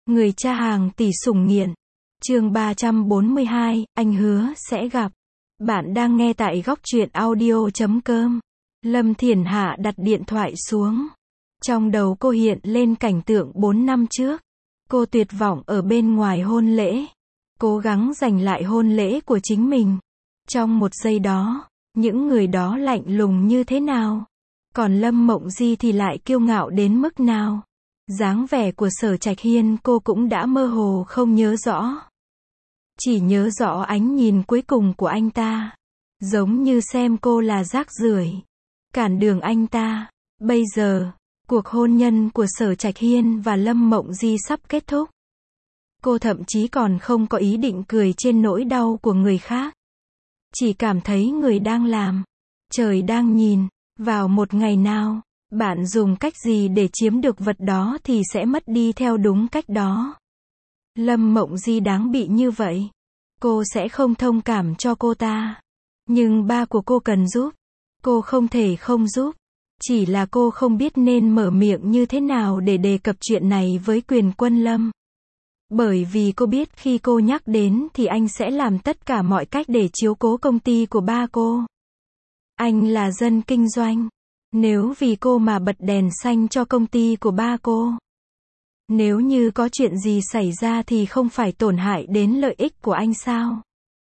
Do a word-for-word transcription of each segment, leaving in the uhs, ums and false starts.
Người cha hàng tỷ sủng nghiện. Chương ba trăm bốn mươi hai, anh hứa sẽ gặp. Bạn đang nghe tại góc truyện audio chấm com. Lâm Thiển Hạ đặt điện thoại xuống. Trong đầu cô hiện lên cảnh tượng bốn năm trước. Cô tuyệt vọng ở bên ngoài hôn lễ. Cố gắng giành lại hôn lễ của chính mình. Trong một giây đó, những người đó lạnh lùng như thế nào? Còn Lâm Mộng Di thì lại kiêu ngạo đến mức nào? Dáng vẻ của Sở Trạch Hiên cô cũng đã mơ hồ không nhớ rõ. Chỉ nhớ rõ ánh nhìn cuối cùng của anh ta. Giống như xem cô là rác rưởi, cản đường anh ta. Bây giờ, cuộc hôn nhân của Sở Trạch Hiên và Lâm Mộng Di sắp kết thúc. Cô thậm chí còn không có ý định cười trên nỗi đau của người khác. Chỉ cảm thấy người đang làm, trời đang nhìn. Vào một ngày nào, bạn dùng cách gì để chiếm được vật đó thì sẽ mất đi theo đúng cách đó. Lâm Mộng Di đáng bị như vậy. Cô sẽ không thông cảm cho cô ta. Nhưng ba của cô cần giúp. Cô không thể không giúp. Chỉ là cô không biết nên mở miệng như thế nào để đề cập chuyện này với Quyền Quân Lâm. Bởi vì cô biết khi cô nhắc đến thì anh sẽ làm tất cả mọi cách để chiếu cố công ty của ba cô. Anh là dân kinh doanh. Nếu vì cô mà bật đèn xanh cho công ty của ba cô. Nếu như có chuyện gì xảy ra thì không phải tổn hại đến lợi ích của anh sao?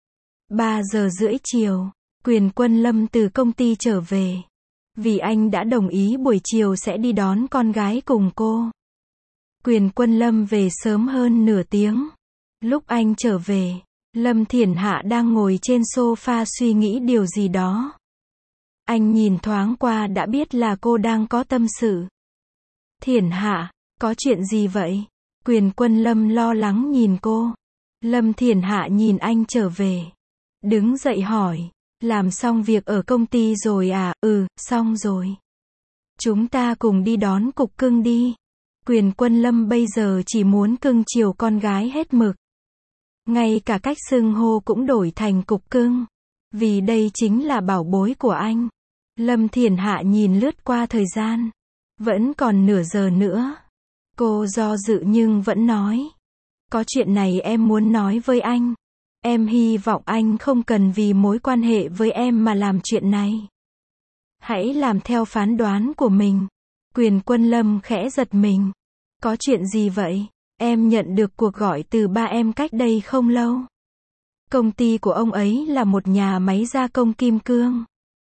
ba giờ rưỡi chiều, Quyền Quân Lâm từ công ty trở về. Vì anh đã đồng ý buổi chiều sẽ đi đón con gái cùng cô. Quyền Quân Lâm về sớm hơn nửa tiếng. Lúc anh trở về, Lâm Thiển Hạ đang ngồi trên sofa suy nghĩ điều gì đó. Anh nhìn thoáng qua đã biết là cô đang có tâm sự. Thiển Hạ, có chuyện gì vậy? Quyền Quân Lâm lo lắng nhìn cô. Lâm Thiển Hạ nhìn anh trở về. Đứng dậy hỏi, làm xong việc ở công ty rồi à? Ừ, xong rồi. Chúng ta cùng đi đón cục cưng đi. Quyền Quân Lâm bây giờ chỉ muốn cưng chiều con gái hết mực. Ngay cả cách xưng hô cũng đổi thành cục cưng. Vì đây chính là bảo bối của anh. Lâm Thiển Hạ nhìn lướt qua thời gian. Vẫn còn nửa giờ nữa. Cô do dự nhưng vẫn nói. Có chuyện này em muốn nói với anh. Em hy vọng anh không cần vì mối quan hệ với em mà làm chuyện này. Hãy làm theo phán đoán của mình. Quyền Quân Lâm khẽ giật mình. Có chuyện gì vậy? Em nhận được cuộc gọi từ ba em cách đây không lâu. Công ty của ông ấy là một nhà máy gia công kim cương.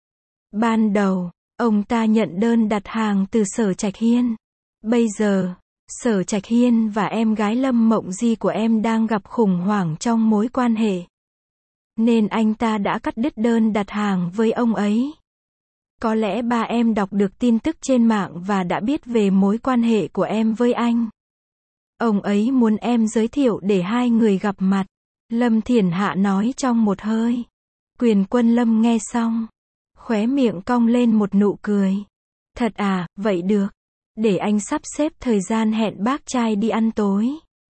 Ban đầu, ông ta nhận đơn đặt hàng từ Sở Trạch Hiên. Bây giờ, Sở Trạch Hiên và em gái Lâm Mộng Di của em đang gặp khủng hoảng trong mối quan hệ. Nên anh ta đã cắt đứt đơn đặt hàng với ông ấy. Có lẽ ba em đọc được tin tức trên mạng và đã biết về mối quan hệ của em với anh. Ông ấy muốn em giới thiệu để hai người gặp mặt. Lâm Thiển Hạ nói trong một hơi. Quyền Quân Lâm nghe xong. Khóe miệng cong lên một nụ cười. Thật à, vậy được. Để anh sắp xếp thời gian hẹn bác trai đi ăn tối.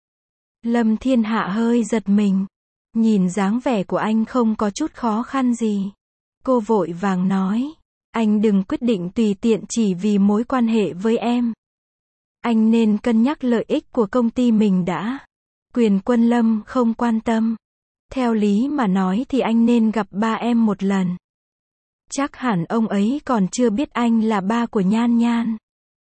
Lâm Thiên Hạ hơi giật mình. Nhìn dáng vẻ của anh không có chút khó khăn gì. Cô vội vàng nói. Anh đừng quyết định tùy tiện chỉ vì mối quan hệ với em. Anh nên cân nhắc lợi ích của công ty mình đã. Quyền Quân Lâm không quan tâm. Theo lý mà nói thì anh nên gặp ba em một lần. Chắc hẳn ông ấy còn chưa biết anh là ba của Nhan Nhan.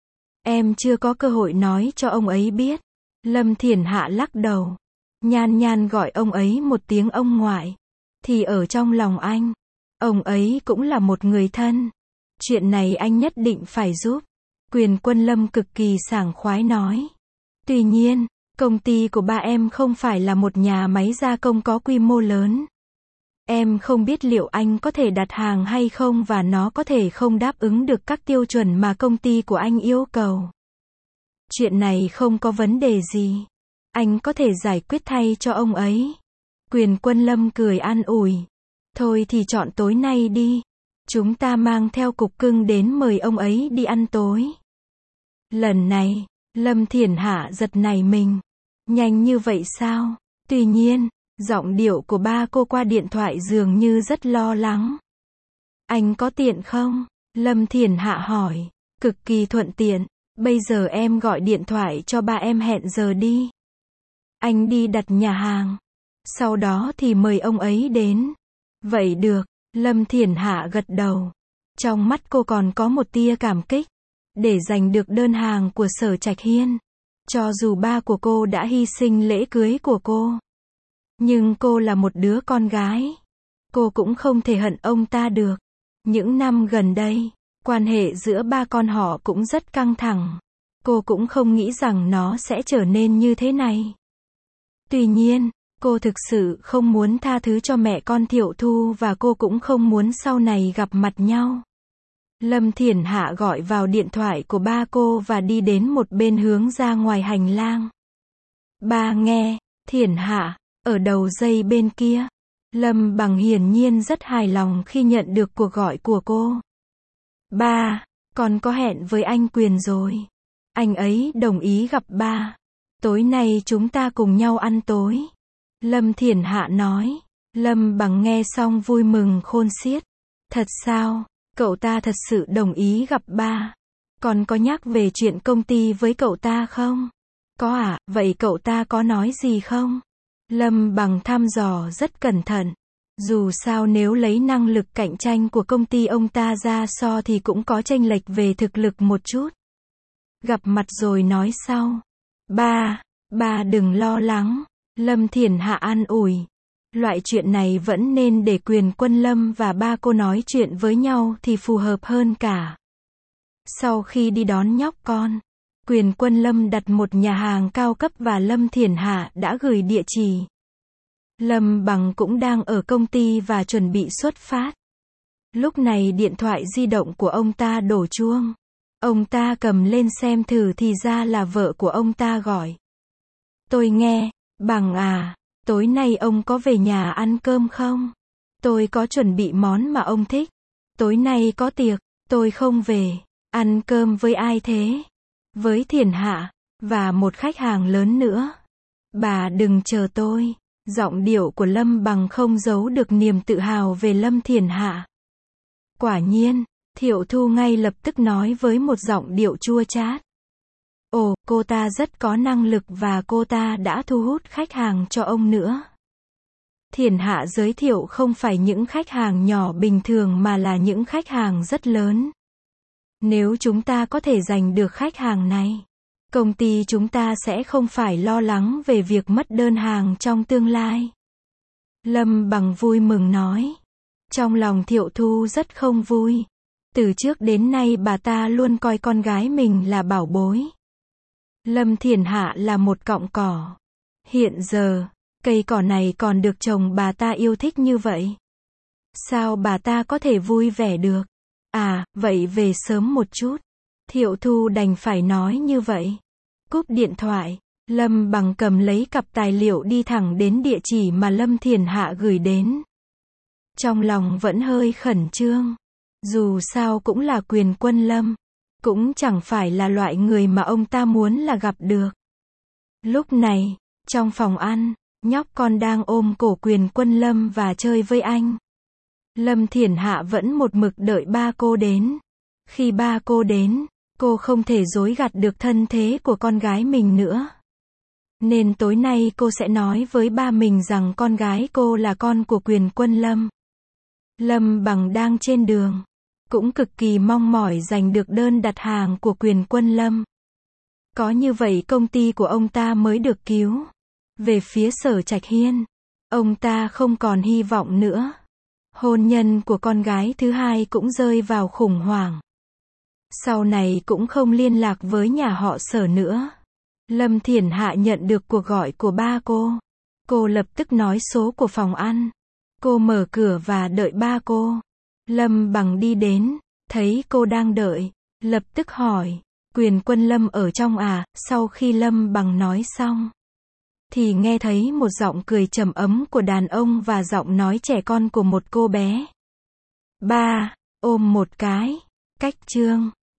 Em chưa có cơ hội nói cho ông ấy biết. Lâm Thiển Hạ lắc đầu. Nhan Nhan gọi ông ấy một tiếng ông ngoại. Thì ở trong lòng anh, ông ấy cũng là một người thân. Chuyện này anh nhất định phải giúp. Quyền Quân Lâm cực kỳ sảng khoái nói. Tuy nhiên, công ty của ba em không phải là một nhà máy gia công có quy mô lớn. Em không biết liệu anh có thể đặt hàng hay không và nó có thể không đáp ứng được các tiêu chuẩn mà công ty của anh yêu cầu. Chuyện này không có vấn đề gì. Anh có thể giải quyết thay cho ông ấy. Quyền Quân Lâm cười an ủi. Thôi thì chọn tối nay đi. Chúng ta mang theo cục cưng đến mời ông ấy đi ăn tối. Lần này, Lâm Thiển Hạ giật nảy mình. Nhanh như vậy sao? Tuy nhiên, giọng điệu của ba cô qua điện thoại dường như rất lo lắng. Anh có tiện không? Lâm Thiển Hạ hỏi. Cực kỳ thuận tiện. Bây giờ em gọi điện thoại cho ba em hẹn giờ đi. Anh đi đặt nhà hàng. Sau đó thì mời ông ấy đến. Vậy được, Lâm Thiển Hạ gật đầu. Trong mắt cô còn có một tia cảm kích. Để giành được đơn hàng của Sở Trạch Hiên. Cho dù ba của cô đã hy sinh lễ cưới của cô. Nhưng cô là một đứa con gái. Cô cũng không thể hận ông ta được. Những năm gần đây, quan hệ giữa ba con họ cũng rất căng thẳng. Cô cũng không nghĩ rằng nó sẽ trở nên như thế này. Tuy nhiên, cô thực sự không muốn tha thứ cho mẹ con Thiệu Thu và cô cũng không muốn sau này gặp mặt nhau. Lâm Thiển Hạ gọi vào điện thoại của ba cô và đi đến một bên hướng ra ngoài hành lang. Ba nghe, Thiển Hạ, ở đầu dây bên kia. Lâm Bằng hiển nhiên rất hài lòng khi nhận được cuộc gọi của cô. Ba, con có hẹn với anh Quyền rồi. Anh ấy đồng ý gặp ba. Tối nay chúng ta cùng nhau ăn tối. Lâm Thiển Hạ nói. Lâm Bằng nghe xong vui mừng khôn xiết. Thật sao? Cậu ta thật sự đồng ý gặp ba. Con có nhắc về chuyện công ty với cậu ta không? Có à, vậy cậu ta có nói gì không? Lâm Bằng thăm dò rất cẩn thận. Dù sao nếu lấy năng lực cạnh tranh của công ty ông ta ra so thì cũng có chênh lệch về thực lực một chút. Gặp mặt rồi nói sau. Ba, ba đừng lo lắng. Lâm Thiển Hạ an ủi. Loại chuyện này vẫn nên để Quyền Quân Lâm và ba cô nói chuyện với nhau thì phù hợp hơn cả. Sau khi đi đón nhóc con, Quyền Quân Lâm đặt một nhà hàng cao cấp và Lâm Thiển Hạ đã gửi địa chỉ. Lâm Bằng cũng đang ở công ty và chuẩn bị xuất phát. Lúc này điện thoại di động của ông ta đổ chuông. Ông ta cầm lên xem thử thì ra là vợ của ông ta gọi. Tôi nghe, Bằng à, tối nay ông có về nhà ăn cơm không? Tôi có chuẩn bị món mà ông thích. Tối nay có tiệc, tôi không về. Ăn cơm với ai thế? Với Thiển Hạ, và một khách hàng lớn nữa. Bà đừng chờ tôi. Giọng điệu của Lâm Bằng không giấu được niềm tự hào về Lâm Thiển Hạ. Quả nhiên, Thiệu Thu ngay lập tức nói với một giọng điệu chua chát. Ồ, cô ta rất có năng lực và cô ta đã thu hút khách hàng cho ông nữa. Thiển Hạ giới thiệu không phải những khách hàng nhỏ bình thường mà là những khách hàng rất lớn. Nếu chúng ta có thể giành được khách hàng này, công ty chúng ta sẽ không phải lo lắng về việc mất đơn hàng trong tương lai. Lâm Bằng vui mừng nói. Trong lòng Thiệu Thu rất không vui. Từ trước đến nay bà ta luôn coi con gái mình là bảo bối. Lâm Thiển Hạ là một cọng cỏ. Hiện giờ, cây cỏ này còn được chồng bà ta yêu thích như vậy. Sao bà ta có thể vui vẻ được? À, vậy về sớm một chút. Thiệu Thu đành phải nói như vậy. Cúp điện thoại, Lâm Bằng cầm lấy cặp tài liệu đi thẳng đến địa chỉ mà Lâm Thiển Hạ gửi đến. Trong lòng vẫn hơi khẩn trương. Dù sao cũng là Quyền Quân Lâm. Cũng chẳng phải là loại người mà ông ta muốn là gặp được. Lúc này, trong phòng ăn, nhóc con đang ôm cổ Quyền Quân Lâm và chơi với anh. Lâm Thiển Hạ vẫn một mực đợi ba cô đến. Khi ba cô đến, cô không thể dối gạt được thân thế của con gái mình nữa. Nên tối nay cô sẽ nói với ba mình rằng con gái cô là con của Quyền Quân Lâm. Lâm Bằng đang trên đường, cũng cực kỳ mong mỏi giành được đơn đặt hàng của Quyền Quân Lâm. Có như vậy công ty của ông ta mới được cứu. Về phía Sở Trạch Hiên, ông ta không còn hy vọng nữa. Hôn nhân của con gái thứ hai cũng rơi vào khủng hoảng. Sau này cũng không liên lạc với nhà họ Sở nữa. Lâm Thiển Hạ nhận được cuộc gọi của ba cô. Cô lập tức nói số của phòng ăn. Cô mở cửa và đợi ba cô. Lâm Bằng đi đến, thấy cô đang đợi, lập tức hỏi, Quyền Quân Lâm ở trong à? Sau khi Lâm Bằng nói xong, thì nghe thấy một giọng cười trầm ấm của đàn ông và giọng nói trẻ con của một cô bé. Ba, ôm một cái, cách chương.